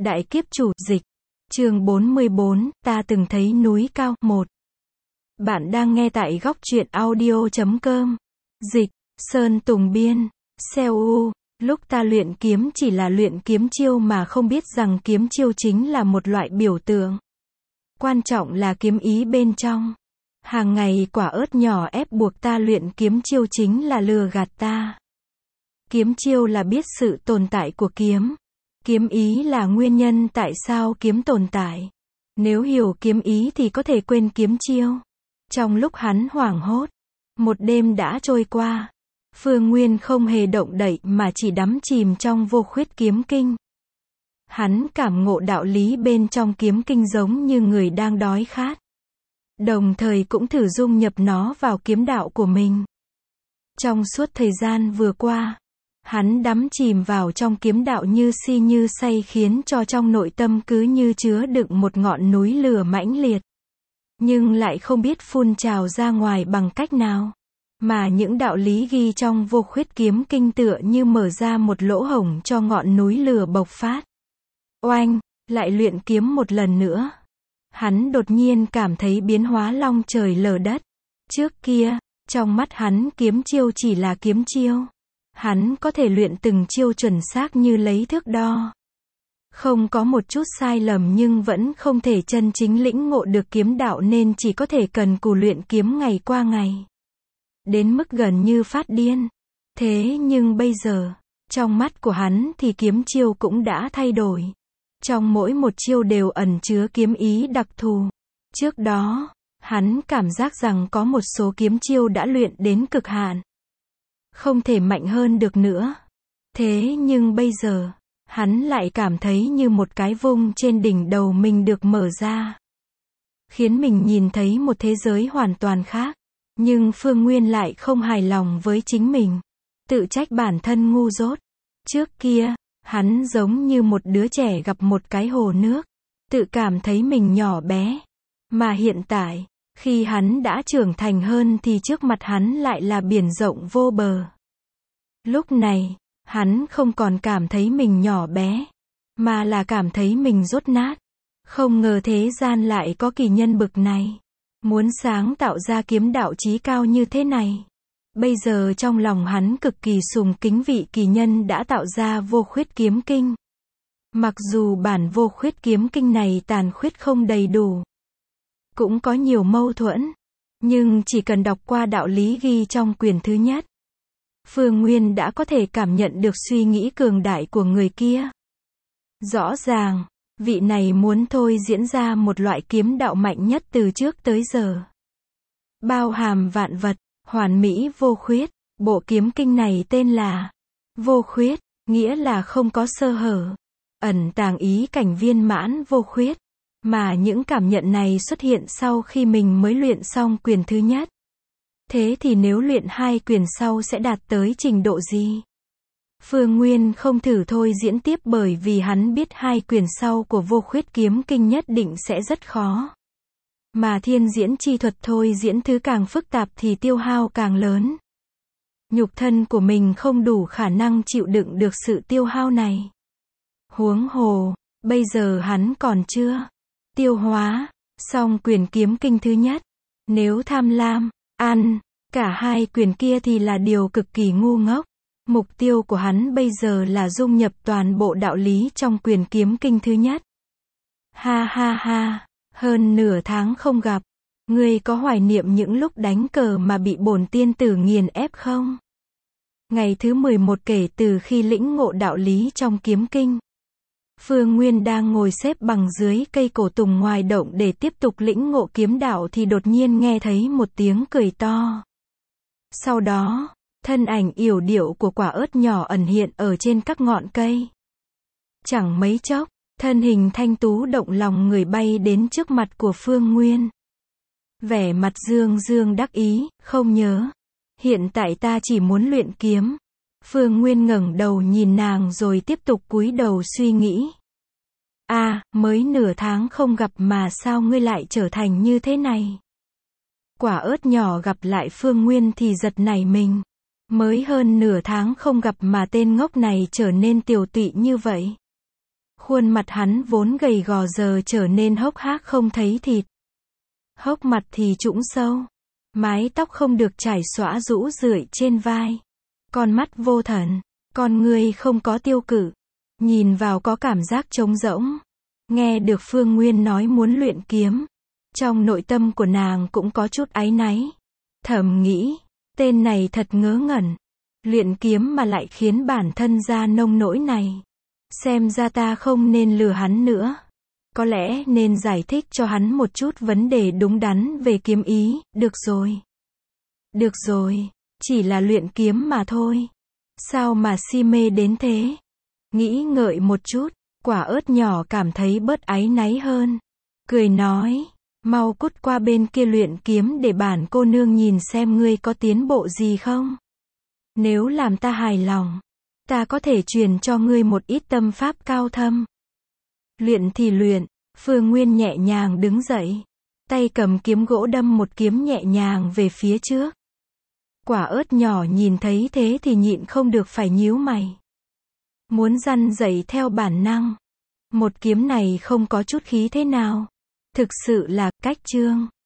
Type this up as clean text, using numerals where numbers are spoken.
Đại kiếp chủ, dịch. Chương 44, ta từng thấy núi cao, 1. Bạn đang nghe tại góc truyện audio.com. Dịch, Sơn Tùng Biên, Seoul. Lúc ta luyện kiếm chỉ là luyện kiếm chiêu mà không biết rằng kiếm chiêu chính là một loại biểu tượng. Quan trọng là kiếm ý bên trong. Hàng ngày quả ớt nhỏ ép buộc ta luyện kiếm chiêu chính là lừa gạt ta. Kiếm chiêu là biết sự tồn tại của kiếm. Kiếm ý là nguyên nhân tại sao kiếm tồn tại. Nếu hiểu kiếm ý thì có thể quên kiếm chiêu. Trong lúc hắn hoảng hốt, một đêm đã trôi qua. Phương Nguyên không hề động đậy mà chỉ đắm chìm trong vô khuyết kiếm kinh. Hắn cảm ngộ đạo lý bên trong kiếm kinh giống như người đang đói khát. Đồng thời cũng thử dung nhập nó vào kiếm đạo của mình. Trong suốt thời gian vừa qua, hắn đắm chìm vào trong kiếm đạo như si như say khiến cho trong nội tâm cứ như chứa đựng một ngọn núi lửa mãnh liệt. Nhưng lại không biết phun trào ra ngoài bằng cách nào. Mà những đạo lý ghi trong vô khuyết kiếm kinh tựa như mở ra một lỗ hổng cho ngọn núi lửa bộc phát. Oanh, lại luyện kiếm một lần nữa. Hắn đột nhiên cảm thấy biến hóa long trời lở đất. Trước kia, trong mắt hắn kiếm chiêu chỉ là kiếm chiêu. Hắn có thể luyện từng chiêu chuẩn xác như lấy thước đo. Không có một chút sai lầm nhưng vẫn không thể chân chính lĩnh ngộ được kiếm đạo nên chỉ có thể cần cù luyện kiếm ngày qua ngày. Đến mức gần như phát điên. Thế nhưng bây giờ, trong mắt của hắn thì kiếm chiêu cũng đã thay đổi. Trong mỗi một chiêu đều ẩn chứa kiếm ý đặc thù. Trước đó, hắn cảm giác rằng có một số kiếm chiêu đã luyện đến cực hạn. Không thể mạnh hơn được nữa. Thế nhưng bây giờ, hắn lại cảm thấy như một cái vung trên đỉnh đầu mình được mở ra. Khiến mình nhìn thấy một thế giới hoàn toàn khác. Nhưng Phương Nguyên lại không hài lòng với chính mình. Tự trách bản thân ngu dốt. Trước kia, hắn giống như một đứa trẻ gặp một cái hồ nước. Tự cảm thấy mình nhỏ bé. Mà hiện tại, khi hắn đã trưởng thành hơn thì trước mặt hắn lại là biển rộng vô bờ. Lúc này, hắn không còn cảm thấy mình nhỏ bé, mà là cảm thấy mình dốt nát. Không ngờ thế gian lại có kỳ nhân bực này. Muốn sáng tạo ra kiếm đạo chí cao như thế này. Bây giờ trong lòng hắn cực kỳ sùng kính vị kỳ nhân đã tạo ra vô khuyết kiếm kinh. Mặc dù bản vô khuyết kiếm kinh này tàn khuyết không đầy đủ, cũng có nhiều mâu thuẫn, nhưng chỉ cần đọc qua đạo lý ghi trong quyển thứ nhất, Phương Nguyên đã có thể cảm nhận được suy nghĩ cường đại của người kia. Rõ ràng, vị này muốn thôi diễn ra một loại kiếm đạo mạnh nhất từ trước tới giờ. Bao hàm vạn vật, hoàn mỹ vô khuyết. Bộ kiếm kinh này tên là Vô Khuyết, nghĩa là không có sơ hở. Ẩn tàng ý cảnh viên mãn vô khuyết. Mà những cảm nhận này xuất hiện sau khi mình mới luyện xong quyển thứ nhất. Thế thì nếu luyện hai quyển sau sẽ đạt tới trình độ gì? Phương Nguyên không thử thôi diễn tiếp bởi vì hắn biết hai quyển sau của vô khuyết kiếm kinh nhất định sẽ rất khó. Mà thiên diễn chi thuật thôi diễn thứ càng phức tạp thì tiêu hao càng lớn. Nhục thân của mình không đủ khả năng chịu đựng được sự tiêu hao này. Huống hồ, bây giờ hắn còn chưa tiêu hóa xong quyển kiếm kinh thứ nhất. Nếu tham lam, ăn cả hai quyển kia thì là điều cực kỳ ngu ngốc. Mục tiêu của hắn bây giờ là dung nhập toàn bộ đạo lý trong quyển kiếm kinh thứ nhất. Ha ha ha, hơn nửa tháng không gặp. Ngươi có hoài niệm những lúc đánh cờ mà bị bổn tiên tử nghiền ép không? Ngày thứ 11 kể từ khi lĩnh ngộ đạo lý trong kiếm kinh. Phương Nguyên đang ngồi xếp bằng dưới cây cổ tùng ngoài động để tiếp tục lĩnh ngộ kiếm đạo thì đột nhiên nghe thấy một tiếng cười to. Sau đó, thân ảnh yểu điệu của quả ớt nhỏ ẩn hiện ở trên các ngọn cây. Chẳng mấy chốc, thân hình thanh tú động lòng người bay đến trước mặt của Phương Nguyên. Vẻ mặt dương dương đắc ý, không nhớ. Hiện tại ta chỉ muốn luyện kiếm. Phương Nguyên ngẩng đầu nhìn nàng rồi tiếp tục cúi đầu suy nghĩ. Mới nửa tháng không gặp mà sao ngươi lại trở thành như thế này? Quả ớt nhỏ gặp lại Phương Nguyên thì giật nảy mình. Mới hơn nửa tháng không gặp mà tên ngốc này trở nên tiều tụy như vậy. Khuôn mặt hắn vốn gầy gò giờ trở nên hốc hác không thấy thịt. Hốc mặt thì trũng sâu. Mái tóc không được trải xõa rũ rượi trên vai. Con mắt vô thần. Con người không có tiêu cự. Nhìn vào có cảm giác trống rỗng. Nghe được Phương Nguyên nói muốn luyện kiếm. Trong nội tâm của nàng cũng có chút áy náy. Thầm nghĩ, tên này thật ngớ ngẩn. Luyện kiếm mà lại khiến bản thân ra nông nỗi này. Xem ra ta không nên lừa hắn nữa. Có lẽ nên giải thích cho hắn một chút vấn đề đúng đắn về kiếm ý, được rồi. Được rồi, chỉ là luyện kiếm mà thôi. Sao mà si mê đến thế? Nghĩ ngợi một chút, quả ớt nhỏ cảm thấy bớt áy náy hơn. Cười nói, mau cút qua bên kia luyện kiếm để bản cô nương nhìn xem ngươi có tiến bộ gì không. Nếu làm ta hài lòng, ta có thể truyền cho ngươi một ít tâm pháp cao thâm. Luyện thì luyện, Phương Nguyên nhẹ nhàng đứng dậy. Tay cầm kiếm gỗ đâm một kiếm nhẹ nhàng về phía trước. Quả ớt nhỏ nhìn thấy thế thì nhịn không được phải nhíu mày. Muốn răn dậy theo bản năng. Một kiếm này không có chút khí thế nào. Thực sự là cách chương.